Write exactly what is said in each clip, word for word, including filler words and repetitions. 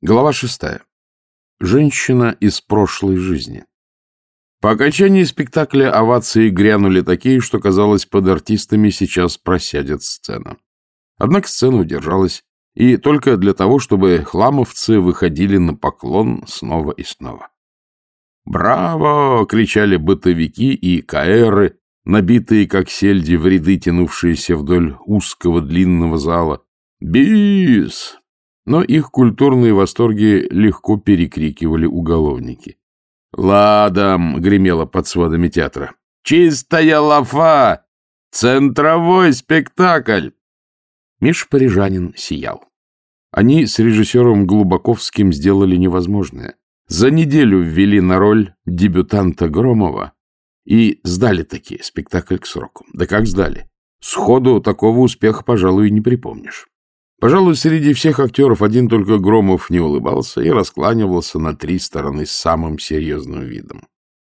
Глава шестая. Женщина из прошлой жизни. По окончании спектакля овации грянули такие, что, казалось, под артистами сейчас просядет сцена. Однако сцена удержалась, и только для того, чтобы хламовцы выходили на поклон снова и снова. «Браво!» — кричали бытовики и каэры, набитые, как сельди, в ряды, тянувшиеся вдоль узкого длинного зала. «Бис!» Но их культурные восторги легко перекрикивали уголовники. «Ладом!» — гремело под сводами театра. «Чистая лафа! Центровой спектакль!» Миша Парижанин сиял. Они с режиссером Глубоковским сделали невозможное. За неделю ввели на роль дебютанта Громова и сдали таки спектакль к сроку. Да как сдали? Сходу такого успеха, пожалуй, не припомнишь. Пожалуй, среди всех актеров один только Громов не улыбался и раскланивался на три стороны с самым серьезным видом.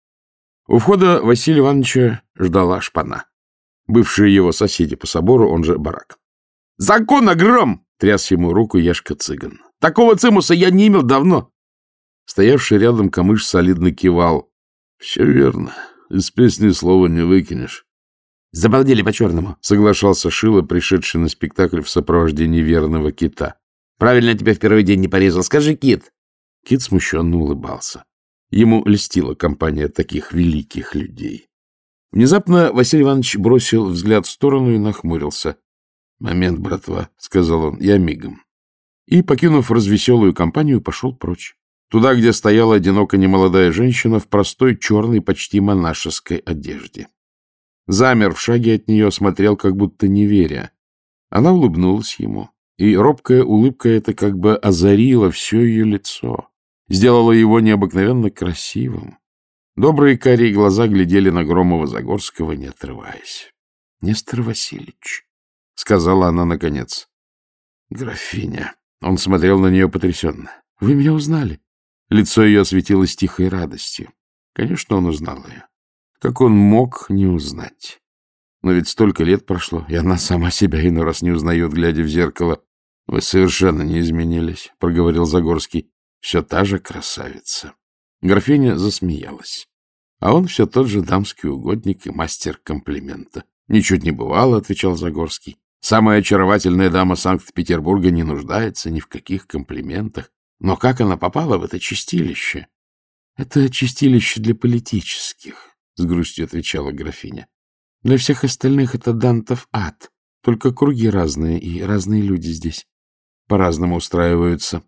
У входа Василия Ивановича ждала шпана. Бывшие его соседи по собору, он же барак. «Закона, Гром!» — тряс ему руку Яшка-цыган. «Такого цимуса я не имел давно!» Стоявший рядом Камыш солидно кивал. — Все верно. Из песни слова не выкинешь. — Забалдели по-черному, — соглашался Шило, пришедший на спектакль в сопровождении верного Кита. — Правильно тебя в первый день не порезал. Скажи, Кит. Кит смущенно улыбался. Ему льстила компания таких великих людей. Внезапно Василий Иванович бросил взгляд в сторону и нахмурился. — Момент, братва, — сказал он, — я мигом. И, покинув развеселую компанию, пошел прочь. Туда, где стояла одиноко немолодая женщина в простой черной, почти монашеской одежде. Замер в шаге от нее, смотрел, как будто не веря. Она улыбнулась ему, и робкая улыбка эта как бы озарила все ее лицо, сделала его необыкновенно красивым. Добрые карие глаза глядели на Громова-Загорского, не отрываясь. — Нестор Васильевич, — сказала она наконец. — Графиня. Он смотрел на нее потрясенно. — Вы меня узнали? Лицо ее осветилось тихой радостью. Конечно, он узнал ее. Как он мог не узнать? Но ведь столько лет прошло, и она сама себя иной раз не узнает, глядя в зеркало. — Вы совершенно не изменились, — проговорил Загорский. — Все та же красавица. Графиня засмеялась. А он все тот же дамский угодник и мастер комплимента. — Ничуть не бывало, — отвечал Загорский. — Самая очаровательная дама Санкт-Петербурга не нуждается ни в каких комплиментах. Но как она попала в это чистилище? — Это чистилище для политических, — с грустью отвечала графиня. — Для всех остальных это Дантов ад. Только круги разные, и разные люди здесь по-разному устраиваются.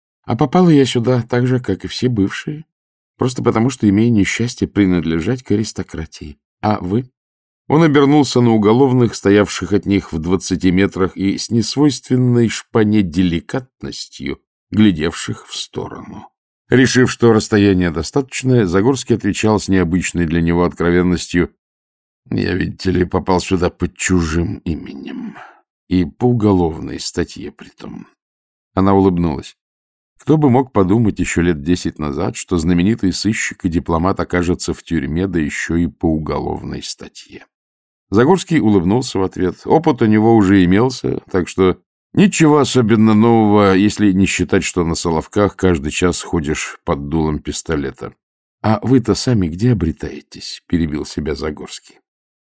А попала я сюда так же, как и все бывшие, просто потому, что имею несчастье принадлежать к аристократии. А вы? Он обернулся на уголовных, стоявших от них в двадцати метрах, и с несвойственной шпане деликатностью глядевших в сторону. Решив, что расстояние достаточное, Загорский отвечал с необычной для него откровенностью: — Я, видите ли, попал сюда под чужим именем. И по уголовной статье притом. Она улыбнулась. Кто бы мог подумать еще лет десять назад, что знаменитый сыщик и дипломат окажется в тюрьме, да еще и по уголовной статье. Загорский улыбнулся в ответ. Опыт у него уже имелся, так что ничего особенно нового, если не считать, что на Соловках каждый час ходишь под дулом пистолета. — А вы-то сами где обретаетесь? — перебил себя Загорский.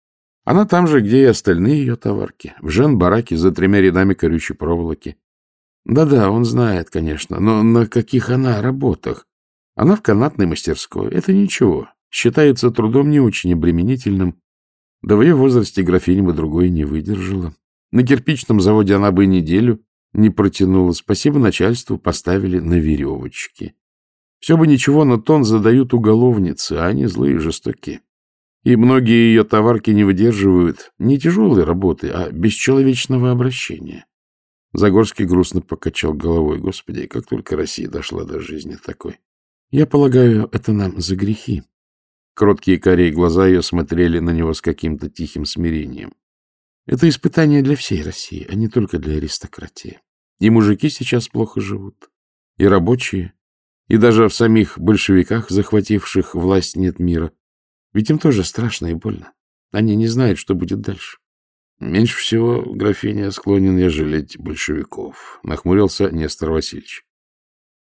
Она там же, где и остальные ее товарки, в жен-бараке за тремя рядами колючей проволоки. Да-да, он знает, конечно, но на каких она работах? Она в канатной мастерской. Это ничего. Считается трудом не очень обременительным. Да в ее возрасте графиня бы другой не выдержала. На кирпичном заводе она бы неделю не протянула. Спасибо начальству, поставили на веревочки. Все бы ничего, но тон задают уголовницы, а они злые и жестокие. И многие ее товарки не выдерживают не тяжелой работы, а бесчеловечного обращения. Загорский грустно покачал головой. Господи, как только Россия дошла до жизни такой. Я полагаю, это нам за грехи. Кроткие карие глаза ее смотрели на него с каким-то тихим смирением. Это испытание для всей России, а не только для аристократии. И мужики сейчас плохо живут, и рабочие, и даже в самих большевиках, захвативших власть, нет мира. Ведь им тоже страшно и больно. Они не знают, что будет дальше. Меньше всего, графиня, склонен я жалеть большевиков, — нахмурился Нестор Васильевич.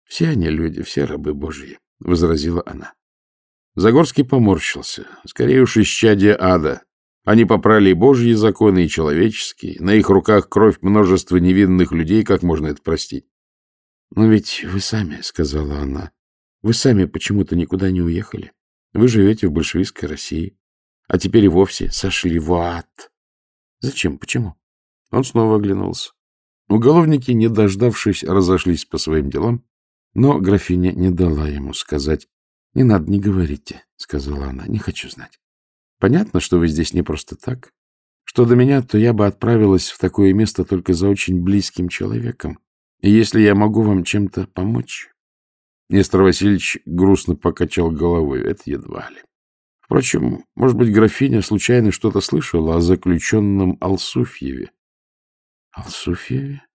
— Все они люди, все рабы Божьи, — возразила она. Загорский поморщился. Скорее уж исчадие ада. Они попрали и Божьи законы, и человеческие. На их руках кровь множества невинных людей. Как можно это простить? — Но ведь вы сами, — сказала она, — вы сами почему-то никуда не уехали. Вы живете в большевистской России, а теперь и вовсе сошли в ад. Зачем? Почему? Он снова оглянулся. Уголовники, не дождавшись, разошлись по своим делам, но графиня не дала ему сказать. — Не надо, не говорите, — сказала она, — не хочу знать. Понятно, что вы здесь не просто так. Что до меня, то я бы отправилась в такое место только за очень близким человеком. И если я могу вам чем-то помочь... Нестор Васильевич грустно покачал головой. Это едва ли. Впрочем, может быть, графиня случайно что-то слышала о заключенном Алсуфьеве. — Алсуфьеве?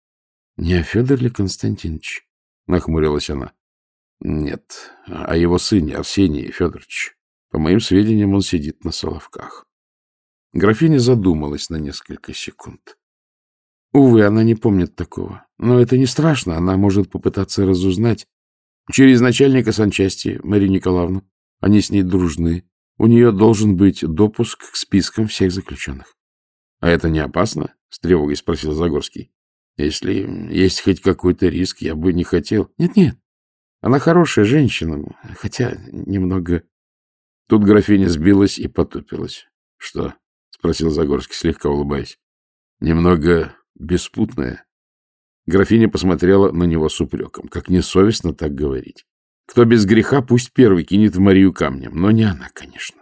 Не о Федоре Константиновиче? — нахмурилась она. — Нет, о его сыне Арсении Федоровиче. По моим сведениям, он сидит на Соловках. Графиня задумалась на несколько секунд. Увы, она не помнит такого. Но это не страшно, она может попытаться разузнать. Через начальника санчасти, Марию Николаевну. Они с ней дружны. У нее должен быть допуск к спискам всех заключенных. — А это не опасно? — с тревогой спросил Загорский. — Если есть хоть какой-то риск, я бы не хотел. Нет, — Нет-нет, она хорошая женщина, хотя немного... Тут графиня сбилась и потупилась. — Что? — спросил Загорский, слегка улыбаясь. — Немного беспутная. Графиня посмотрела на него с упреком. Как несовестно так говорить. Кто без греха, пусть первый кинет в Марию камнем, но не она, конечно.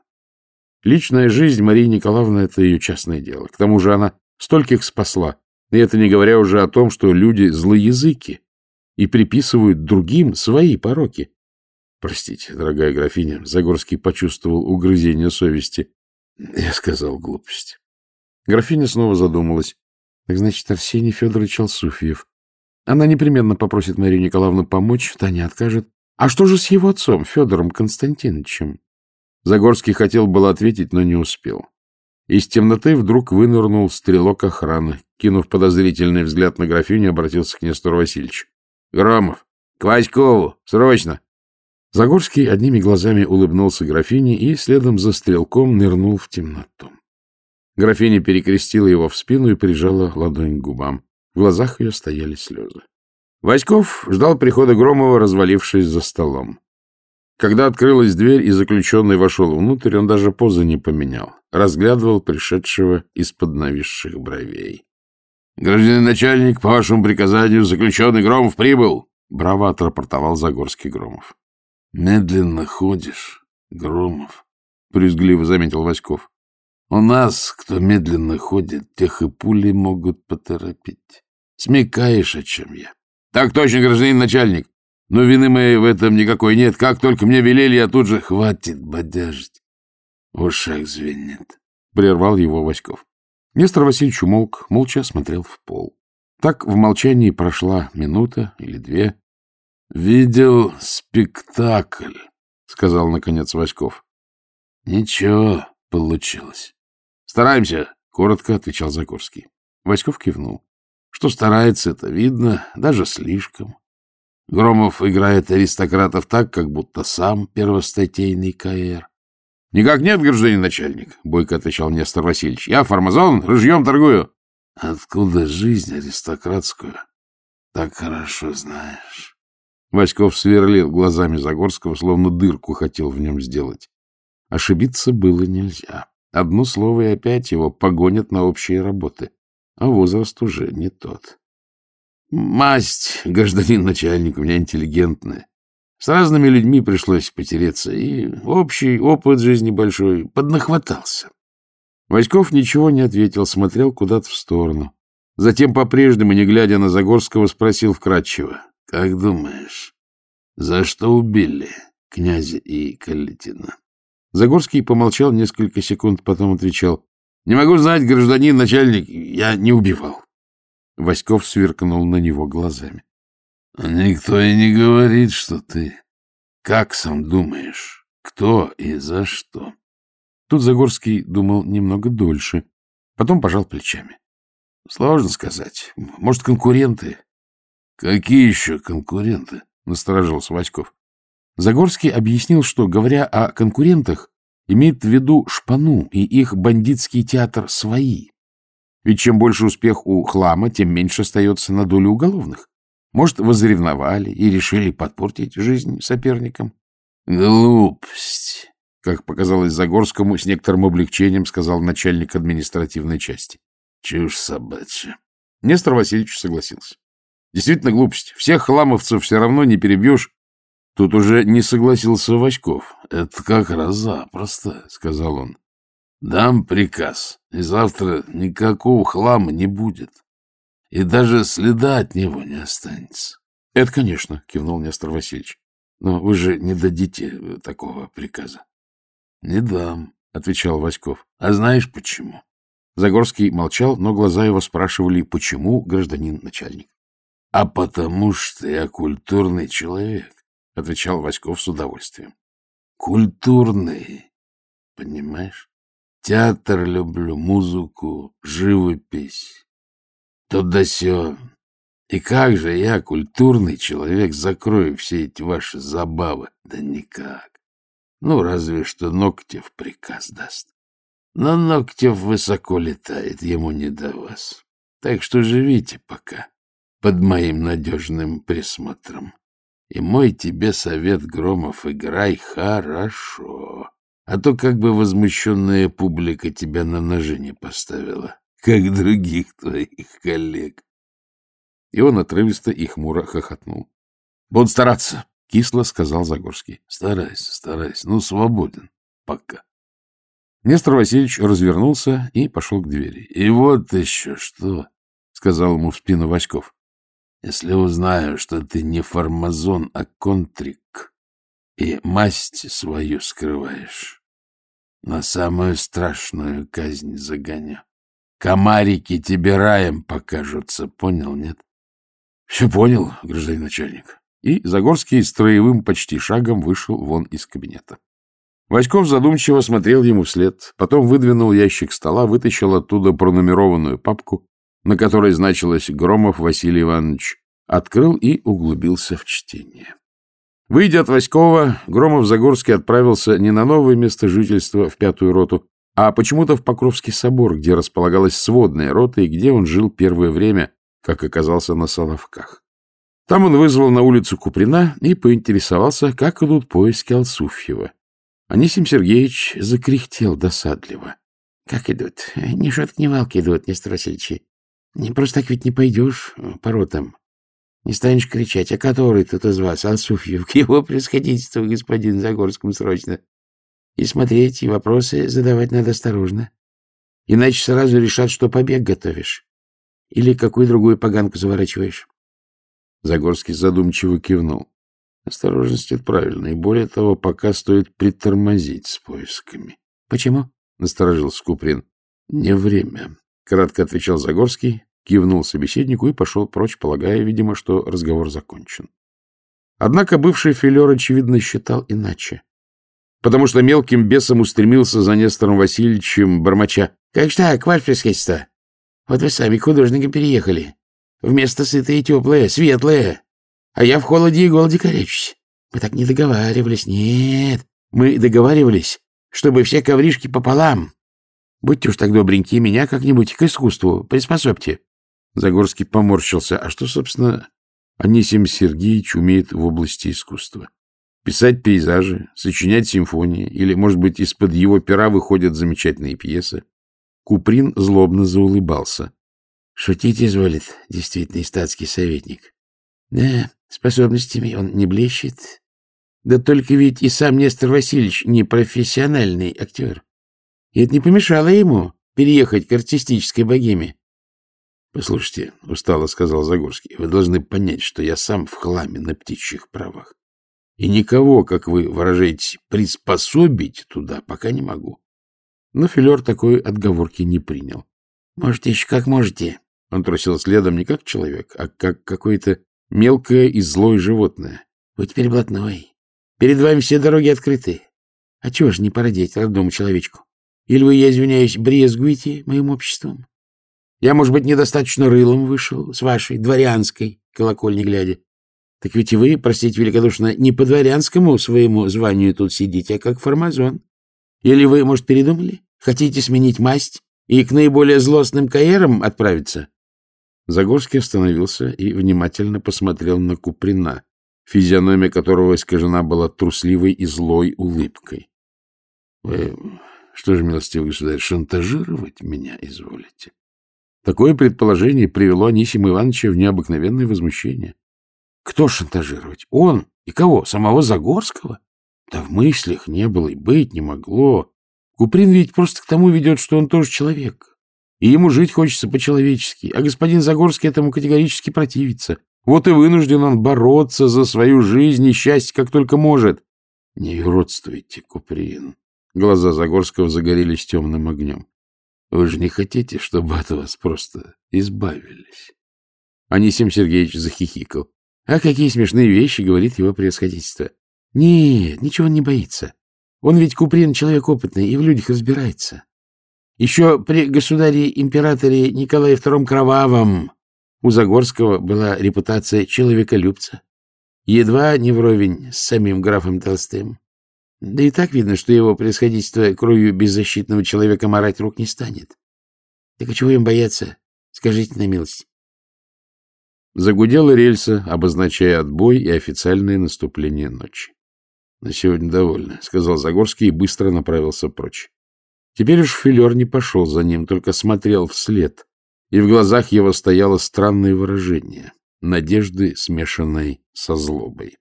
Личная жизнь Марии Николаевны — это ее частное дело. К тому же она стольких спасла. И это не говоря уже о том, что люди злоязыки и приписывают другим свои пороки. Простите, дорогая графиня, Загорский почувствовал угрызение совести. Я сказал глупость. Графиня снова задумалась. Так значит, Арсений Федорович Алсуфьев. Она непременно попросит Марию Николаевну помочь, та не откажет. А что же с его отцом, Федором Константиновичем? Загорский хотел было ответить, но не успел. Из темноты вдруг вынырнул стрелок охраны. Кинув подозрительный взгляд на графиню, обратился к Нестору Васильевичу. — Громов, к Васькову, срочно! Загорский одними глазами улыбнулся графине и следом за стрелком нырнул в темноту. Графиня перекрестила его в спину и прижала ладонь к губам. В глазах ее стояли слезы. Васьков ждал прихода Громова, развалившись за столом. Когда открылась дверь и заключенный вошел внутрь, он даже позы не поменял. Разглядывал пришедшего из-под нависших бровей. — Гражданин начальник, по вашему приказанию, заключенный Громов прибыл! — браво отрапортовал Загорский Громов. — Медленно ходишь, Громов, — брюзгливо заметил Васьков. — У нас, кто медленно ходит, тех и пули могут поторопить. Смекаешь, о чем я? — Так точно, гражданин начальник. Но вины моей в этом никакой нет. Как только мне велели, я тут же... — Хватит бодяжить. В ушах звенит. Прервал его Васьков. Нестор Васильевич умолк, молча смотрел в пол. Так в молчании прошла минута или две. — Видел спектакль, — сказал наконец Васьков. — Ничего получилось. — Стараемся, — коротко отвечал Загорский. Васьков кивнул. Что старается, это видно, даже слишком. Громов играет аристократов так, как будто сам первостатейный КР. — Никак нет, гражданин начальник, — бойко отвечал Нестор Васильевич. — Я фармазон, ружьем торгую. — Откуда жизнь аристократскую так хорошо знаешь? Васьков сверлил глазами Загорского, словно дырку хотел в нем сделать. Ошибиться было нельзя. Одно слово, и опять его погонят на общие работы. А возраст уже не тот. Масть, гражданин начальник, у меня интеллигентная. С разными людьми пришлось потереться, и общий опыт жизни большой поднахватался. Васьков ничего не ответил, смотрел куда-то в сторону. Затем, по-прежнему, не глядя на Загорского, спросил вкратчиво. — Как думаешь, за что убили князя и Калитина? Загорский помолчал несколько секунд, потом отвечал. — Не могу знать, гражданин начальник, я не убивал. Васьков сверкнул на него глазами. — Никто и не говорит, что ты. Как сам думаешь, кто и за что? Тут Загорский думал немного дольше, потом пожал плечами. — Сложно сказать. Может, конкуренты? — Какие еще конкуренты? — насторожился Васьков. Загорский объяснил, что, говоря о конкурентах, имеет в виду шпану и их бандитский театр «Свои». Ведь чем больше успех у хлама, тем меньше остается на долю уголовных. Может, возревновали и решили подпортить жизнь соперникам? — Глупость, — как показалось Загорскому, с некоторым облегчением сказал начальник административной части. — Чушь собачья. Нестор Васильевич согласился. Действительно глупость. Всех хламовцев все равно не перебьешь. Тут уже не согласился Васьков. — Это как раз запросто, — сказал он. — Дам приказ, и завтра никакого хлама не будет. И даже следа от него не останется. — Это, конечно, — кивнул Нестор Васильевич. — Но вы же не дадите такого приказа. — Не дам, — отвечал Васьков. — А знаешь почему? Загорский молчал, но глаза его спрашивали, почему, гражданин начальник. — А потому что я культурный человек, — отвечал Васьков с удовольствием. — Культурный, понимаешь? Театр люблю, музыку, живопись, то да сё. И как же я, культурный человек, закрою все эти ваши забавы? Да никак. Ну, разве что Ногтев приказ даст. Но Ногтев высоко летает, ему не до вас. Так что живите пока под моим надежным присмотром. И мой тебе совет, Громов, играй хорошо. А то как бы возмущенная публика тебя на ножи не поставила, как других твоих коллег. И он отрывисто и хмуро хохотнул. — Буду стараться, — кисло сказал Загорский. — Старайся, старайся. Ну, свободен. Пока. Нестор Васильевич развернулся и пошел к двери. — И вот еще что, — сказал ему в спину Васьков. — Если узнаю, что ты не фармазон, а контрик, и масть свою скрываешь, на самую страшную казнь загоню. Комарики тебе раем покажутся, понял, нет? — Все понял, гражданин начальник. И Загорский строевым почти шагом вышел вон из кабинета. Васьков задумчиво смотрел ему вслед, потом выдвинул ящик стола, вытащил оттуда пронумерованную папку, на которой значилось «Громов Василий Иванович», открыл и углубился в чтение. Выйдя от Васькова, Громов-Загорский отправился не на новое место жительства в пятую роту, а почему-то в Покровский собор, где располагалась сводная рота и где он жил первое время, как оказался на Соловках. Там он вызвал на улицу Куприна и поинтересовался, как идут поиски Алсуфьева. Анисим Сергеевич закряхтел досадливо. — Как идут? Ни шутки, ни валки идут, Нестор Васильевич. Не просто так ведь не пойдешь по ротам. Не станешь кричать, а который тут из вас, Алсуфьев, к его превосходительству, господин Загорскому, срочно. И смотреть, и вопросы задавать надо осторожно. Иначе сразу решат, что побег готовишь. Или какую другую поганку заворачиваешь. Загорский задумчиво кивнул. Осторожность — это правильно, и более того, пока стоит притормозить с поисками. — Почему? — насторожился Куприн. — Не время, — кратко отвечал Загорский, кивнул собеседнику и пошел прочь, полагая, видимо, что разговор закончен. Однако бывший филер, очевидно, считал иначе, потому что мелким бесом устремился за Нестором Васильевичем, бормоча. — Как ж так, ваше превосходительство? Вот вы сами к художникам переехали. Вместо сытое и теплое, светлое. А я в холоде и голоде корячусь. Мы так не договаривались. Нет, мы договаривались, чтобы все ковришки пополам. Будьте уж так добренькие, меня как-нибудь к искусству приспособьте. Загорский поморщился. А что, собственно, Анисим Сергеевич умеет в области искусства? Писать пейзажи, сочинять симфонии, или, может быть, из-под его пера выходят замечательные пьесы? Куприн злобно заулыбался. — Шутить изволит, действительно, статский советник. Да, способностями он не блещет. Да только ведь и сам Нестор Васильевич не профессиональный актер. И это не помешало ему переехать к артистической богеме. — Послушайте, — устало сказал Загорский, — вы должны понять, что я сам в хламе на птичьих правах. И никого, как вы выражаетесь, приспособить туда пока не могу. Но филер такой отговорки не принял. — Можете еще как можете. Он трусил следом не как человек, а как какое-то мелкое и злое животное. — Вы теперь блатной. Перед вами все дороги открыты. А чего ж не породить родному человечку? Или вы, я извиняюсь, брезгуете моим обществом? Я, может быть, недостаточно рылом вышел с вашей дворянской колокольни глядя. Так ведь и вы, простите великодушно, не по дворянскому своему званию тут сидите, а как фармазон. Или вы, может, передумали? Хотите сменить масть и к наиболее злостным каерам отправиться? Загорский остановился и внимательно посмотрел на Куприна, физиономия которого искажена была трусливой и злой улыбкой. — Вы что же, милостивый государь, шантажировать меня изволите? Такое предположение привело Анисима Ивановича в необыкновенное возмущение. Кто шантажировать? Он? И кого? Самого Загорского? Да в мыслях не было и быть не могло. Куприн ведь просто к тому ведет, что он тоже человек. И ему жить хочется по-человечески. А господин Загорский этому категорически противится. Вот и вынужден он бороться за свою жизнь и счастье, как только может. Не юродствуйте, Куприн. Глаза Загорского загорелись темным огнем. Вы же не хотите, чтобы от вас просто избавились? Анисим Сергеевич захихикал. А какие смешные вещи говорит его превосходительство. Нет, ничего он не боится. Он ведь, Куприн, человек опытный и в людях разбирается. Еще при государе-императоре Николае втором Кровавом у Загорского была репутация человеколюбца. Едва не вровень с самим графом Толстым. Да и так видно, что его превосходительство кровью беззащитного человека марать рук не станет. Так а чего им бояться? Скажите на милость. Загудела рельса, обозначая отбой и официальное наступление ночи. — На сегодня довольно, — сказал Загорский и быстро направился прочь. Теперь уж филер не пошел за ним, только смотрел вслед, и в глазах его стояло странное выражение — надежды, смешанной со злобой.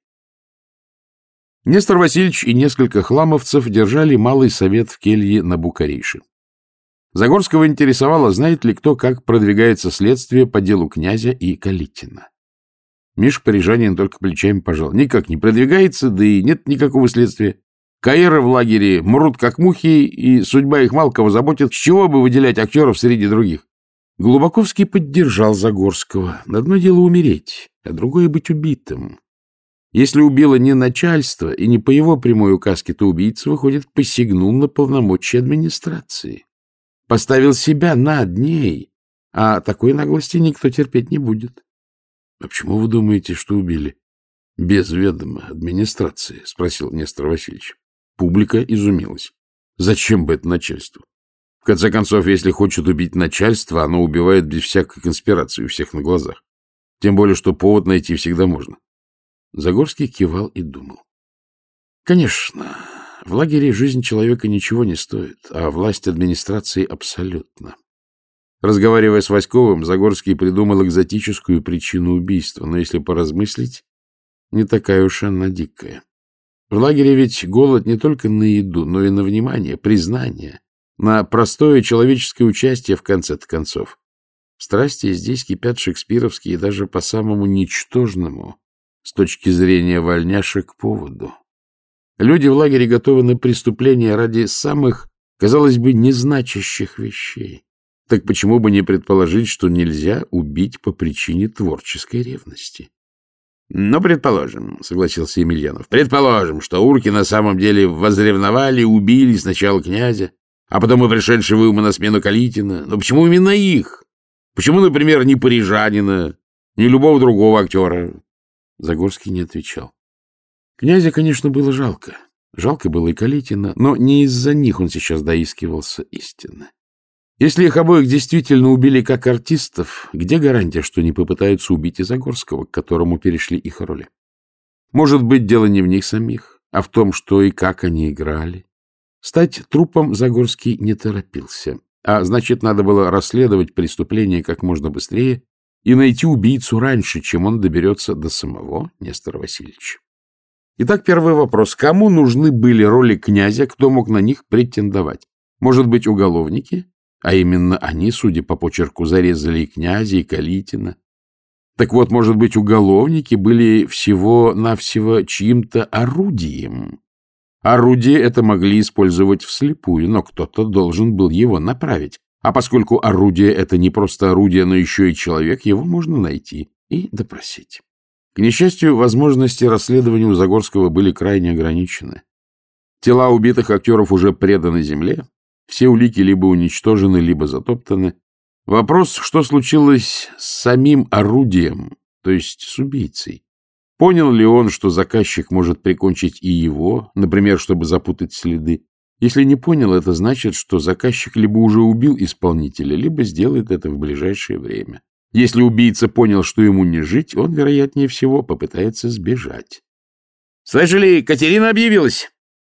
Нестор Васильевич и несколько хламовцев держали малый совет в келье на Букарейше. Загорского интересовало, знает ли кто, как продвигается следствие по делу князя и Калитина. Миш Парижанин только плечами пожал. Никак не продвигается, да и нет никакого следствия. Каэры в лагере мрут как мухи, и судьба их мало кого заботит. С чего бы выделять актеров среди других? Глубоковский поддержал Загорского. Одно дело умереть, а другое быть убитым. Если убило не начальство и не по его прямой указке, то убийца, выходит, посягнул на полномочия администрации. Поставил себя над ней, а такой наглости никто терпеть не будет. — А почему вы думаете, что убили без ведома администрации? — спросил Нестор Васильевич. Публика изумилась. Зачем бы это начальству? В конце концов, если хочет убить начальство, оно убивает без всякой конспирации у всех на глазах. Тем более, что повод найти всегда можно. Загорский кивал и думал. Конечно, в лагере жизнь человека ничего не стоит, а власть администрации абсолютно. Разговаривая с Васьковым, Загорский придумал экзотическую причину убийства, но если поразмыслить, не такая уж она дикая. В лагере ведь голод не только на еду, но и на внимание, признание, на простое человеческое участие в конце-то концов. Страсти здесь кипят шекспировские даже по самому ничтожному, с точки зрения вольняшек, поводу. Люди в лагере готовы на преступления ради самых, казалось бы, незначащих вещей. Так почему бы не предположить, что нельзя убить по причине творческой ревности? — Ну, предположим, — согласился Емельянов. — Предположим, что урки на самом деле возревновали, убили сначала князя, а потом и пришедшего ему на смену Калитина. Но почему именно их? Почему, например, не парижанина, ни любого другого актера? Загорский не отвечал. Князя, конечно, было жалко. Жалко было и Калитина, но не из-за них он сейчас доискивался истины. Если их обоих действительно убили как артистов, где гарантия, что не попытаются убить и Загорского, к которому перешли их роли? Может быть, дело не в них самих, а в том, что и как они играли. Стать трупом Загорский не торопился, а значит, надо было расследовать преступление как можно быстрее и найти убийцу раньше, чем он доберется до самого Нестора Васильевича. Итак, первый вопрос. Кому нужны были роли князя, кто мог на них претендовать? Может быть, уголовники? А именно они, судя по почерку, зарезали и князя, и Калитина. Так вот, может быть, уголовники были всего-навсего чьим-то орудием. Орудие это могли использовать вслепую, но кто-то должен был его направить. А поскольку орудие это не просто орудие, но еще и человек, его можно найти и допросить. К несчастью, возможности расследования у Загорского были крайне ограничены. Тела убитых актеров уже преданы земле, все улики либо уничтожены, либо затоптаны. Вопрос, что случилось с самим орудием, то есть с убийцей, Понял ли он, что заказчик может прикончить и его, например, чтобы запутать следы? Если не понял, это значит, что заказчик либо уже убил исполнителя, либо сделает это в ближайшее время. Если убийца понял, что ему не жить, он, вероятнее всего, попытается сбежать. — Слышали, Катерина объявилась?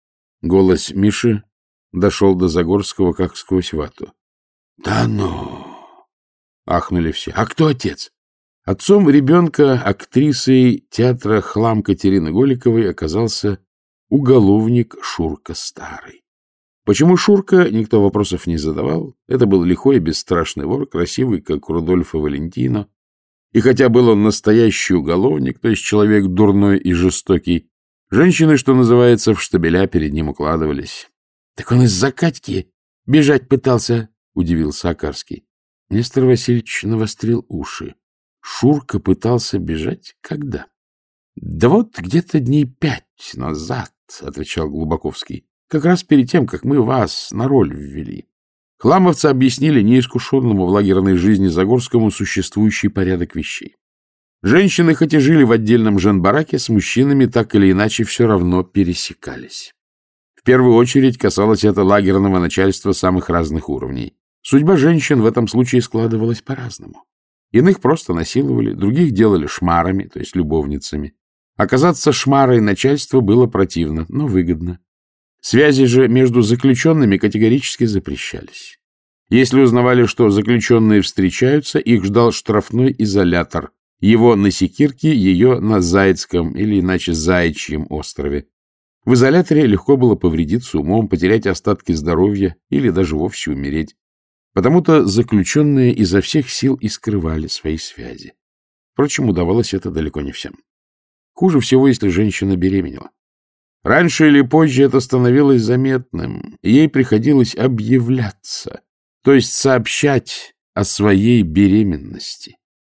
Голос Миши дошел до Загорского, как сквозь вату. — Да ну! — ахнули все. — А кто отец? Отцом ребенка, актрисой театра «Хлам» Катерины Голиковой оказался уголовник Шурка Старый. Почему Шурка, никто вопросов не задавал. Это был лихой и бесстрашный вор, красивый, как Рудольфо Валентино. И хотя был он настоящий уголовник, то есть человек дурной и жестокий, женщины, что называется, в штабеля перед ним укладывались. — Так он из-за Катьки бежать пытался, — удивился Акарский. Нестор Васильевич навострил уши. Шурка пытался бежать? Когда? — Да вот где-то дней пять назад, — отвечал Глубоковский. — Как раз перед тем, как мы вас на роль ввели. Хламовцы объяснили неискушенному в лагерной жизни Загорскому существующий порядок вещей. Женщины, хоть и жили в отдельном женбараке, с мужчинами так или иначе все равно пересекались. В первую очередь касалось это лагерного начальства самых разных уровней. Судьба женщин в этом случае складывалась по-разному. Иных просто насиловали, других делали шмарами, то есть любовницами. Оказаться шмарой начальства было противно, но выгодно. Связи же между заключенными категорически запрещались. Если узнавали, что заключенные встречаются, их ждал штрафной изолятор. Его на Секирке, ее на Зайцком или иначе Заячьем острове. В изоляторе легко было повредиться умом, потерять остатки здоровья или даже вовсе умереть. Потому-то заключенные изо всех сил и скрывали свои связи. Впрочем, удавалось это далеко не всем. Хуже всего, если женщина беременела. Раньше или позже это становилось заметным, и ей приходилось объявляться, то есть сообщать о своей беременности.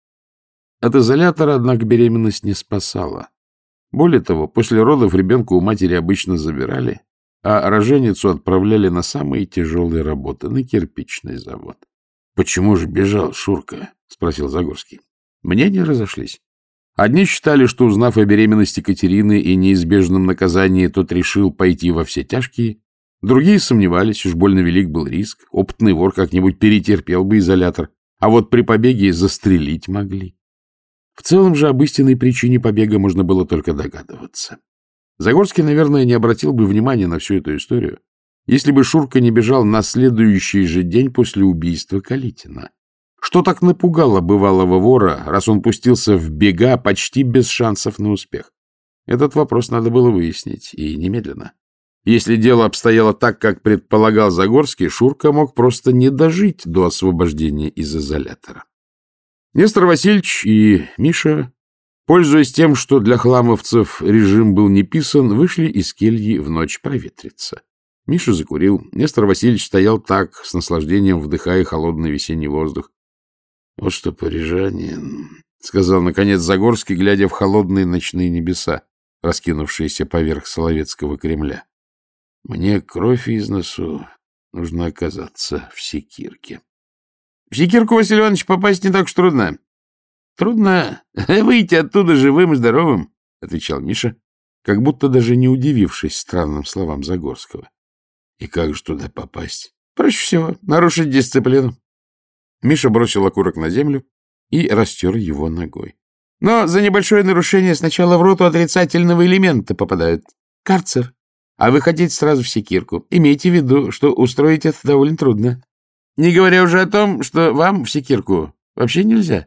От изолятора, однако, беременность не спасала. Более того, после родов ребенка у матери обычно забирали, а роженицу отправляли на самые тяжелые работы, на кирпичный завод. — Почему же бежал Шурка? — спросил Загорский. Мнения разошлись. Одни считали, что, узнав о беременности Катерины и неизбежном наказании, тот решил пойти во все тяжкие. Другие сомневались, уж больно велик был риск. Опытный вор как-нибудь перетерпел бы изолятор, а вот при побеге застрелить могли. В целом же об истинной причине побега можно было только догадываться. Загорский, наверное, не обратил бы внимания на всю эту историю, если бы Шурка не бежал на следующий же день после убийства Калитина. Что так напугало бывалого вора, раз он пустился в бега почти без шансов на успех? Этот вопрос надо было выяснить, и немедленно. Если дело обстояло так, как предполагал Загорский, Шурка мог просто не дожить до освобождения из изолятора. Нестор Васильевич и Миша, пользуясь тем, что для хламовцев режим был не писан, вышли из кельи в ночь проветриться. Миша закурил. Нестор Васильевич стоял так, с наслаждением вдыхая холодный весенний воздух. — Вот что парижанин, — сказал, наконец, Загорский, глядя в холодные ночные небеса, раскинувшиеся поверх Соловецкого Кремля. — Мне кровь из носу, нужно оказаться в Секирке. — В Секирку, Василий Иванович, попасть не так уж трудно. — Трудно выйти оттуда живым и здоровым, — отвечал Миша, как будто даже не удивившись странным словам Загорского. — И как же туда попасть? — Проще всего нарушить дисциплину. Миша бросил окурок на землю и растер его ногой. — Но за небольшое нарушение сначала в роту отрицательного элемента попадают. Карцер. А вы хотите сразу в Секирку. Имейте в виду, что устроить это довольно трудно. Не говоря уже о том, что вам в Секирку вообще нельзя.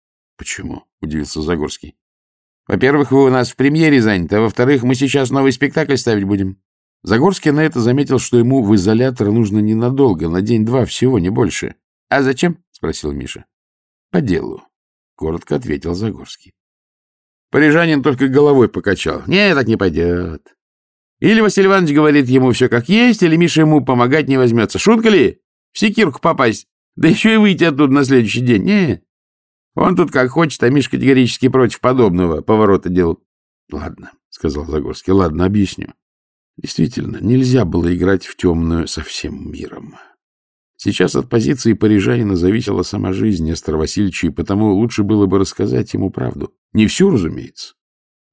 — Почему? — удивился Загорский. — Во-первых, вы у нас в премьере заняты, а во-вторых, мы сейчас новый спектакль ставить будем. Загорский на это заметил, что ему в изолятор нужно ненадолго, на день-два всего, не больше. — А зачем? — спросил Миша. — По делу, — коротко ответил Загорский. Парижанин только головой покачал. — Не, так не пойдет. Или Василий Иванович говорит ему все как есть, или Миша ему помогать не возьмется. Шутка ли? В Секирку попасть, да еще и выйти оттуда на следующий день. Не, он тут как хочет, а Миша категорически против подобного поворота дел. — Ладно, — сказал Загорский, — ладно, объясню. Действительно, нельзя было играть в темную со всем миром. Сейчас от позиции парижанина зависела сама жизнь Нестора Васильевича, и потому лучше было бы рассказать ему правду. Не всю, разумеется,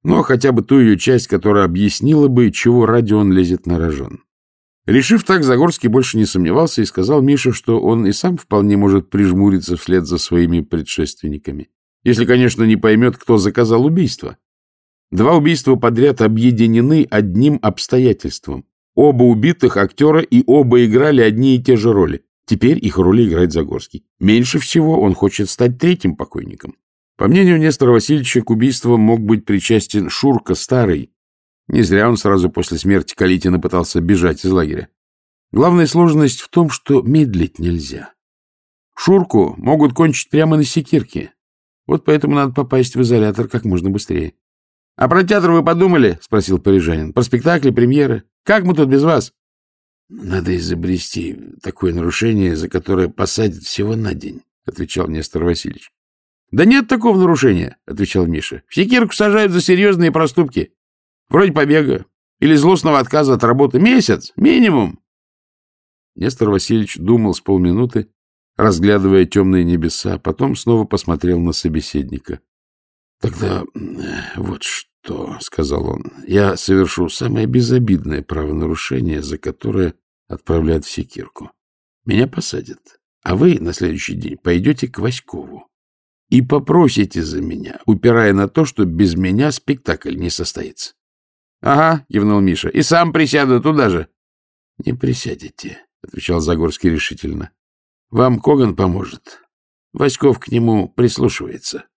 но хотя бы ту ее часть, которая объяснила бы, чего ради он лезет на рожон. Решив так, Загорский больше не сомневался и сказал Мише, что он и сам вполне может прижмуриться вслед за своими предшественниками, если, конечно, не поймет, кто заказал убийство. Два убийства подряд объединены одним обстоятельством. Оба убитых актера и оба играли одни и те же роли. Теперь их роли играет Загорский. Меньше всего он хочет стать третьим покойником. По мнению Нестора Васильевича, к убийству мог быть причастен Шурка Старый. Не зря он сразу после смерти Калитина пытался бежать из лагеря. Главная сложность в том, что медлить нельзя. Шурку могут кончить прямо на секирке. Вот поэтому надо попасть в изолятор как можно быстрее. — А про театр вы подумали? — спросил парижанин. — Про спектакли, премьеры? Как мы тут без вас? — Надо изобрести такое нарушение, за которое посадят всего на день, — отвечал Нестор Васильевич. — Да нет такого нарушения, — отвечал Миша. — В секирку сажают за серьезные проступки. Вроде побега или злостного отказа от работы. Месяц, минимум. Нестор Васильевич думал с полминуты, разглядывая темные небеса, потом снова посмотрел на собеседника. — Тогда вот что, — сказал он, — я совершу самое безобидное правонарушение, за которое отправляют в секирку. Меня посадят, а вы на следующий день пойдете к Васькову и попросите за меня, упирая на то, что без меня спектакль не состоится. — Ага, — кивнул Миша, — и сам присяду туда же. — Не присядете, — отвечал Загорский решительно. — Вам Коган поможет. Васьков к нему прислушивается.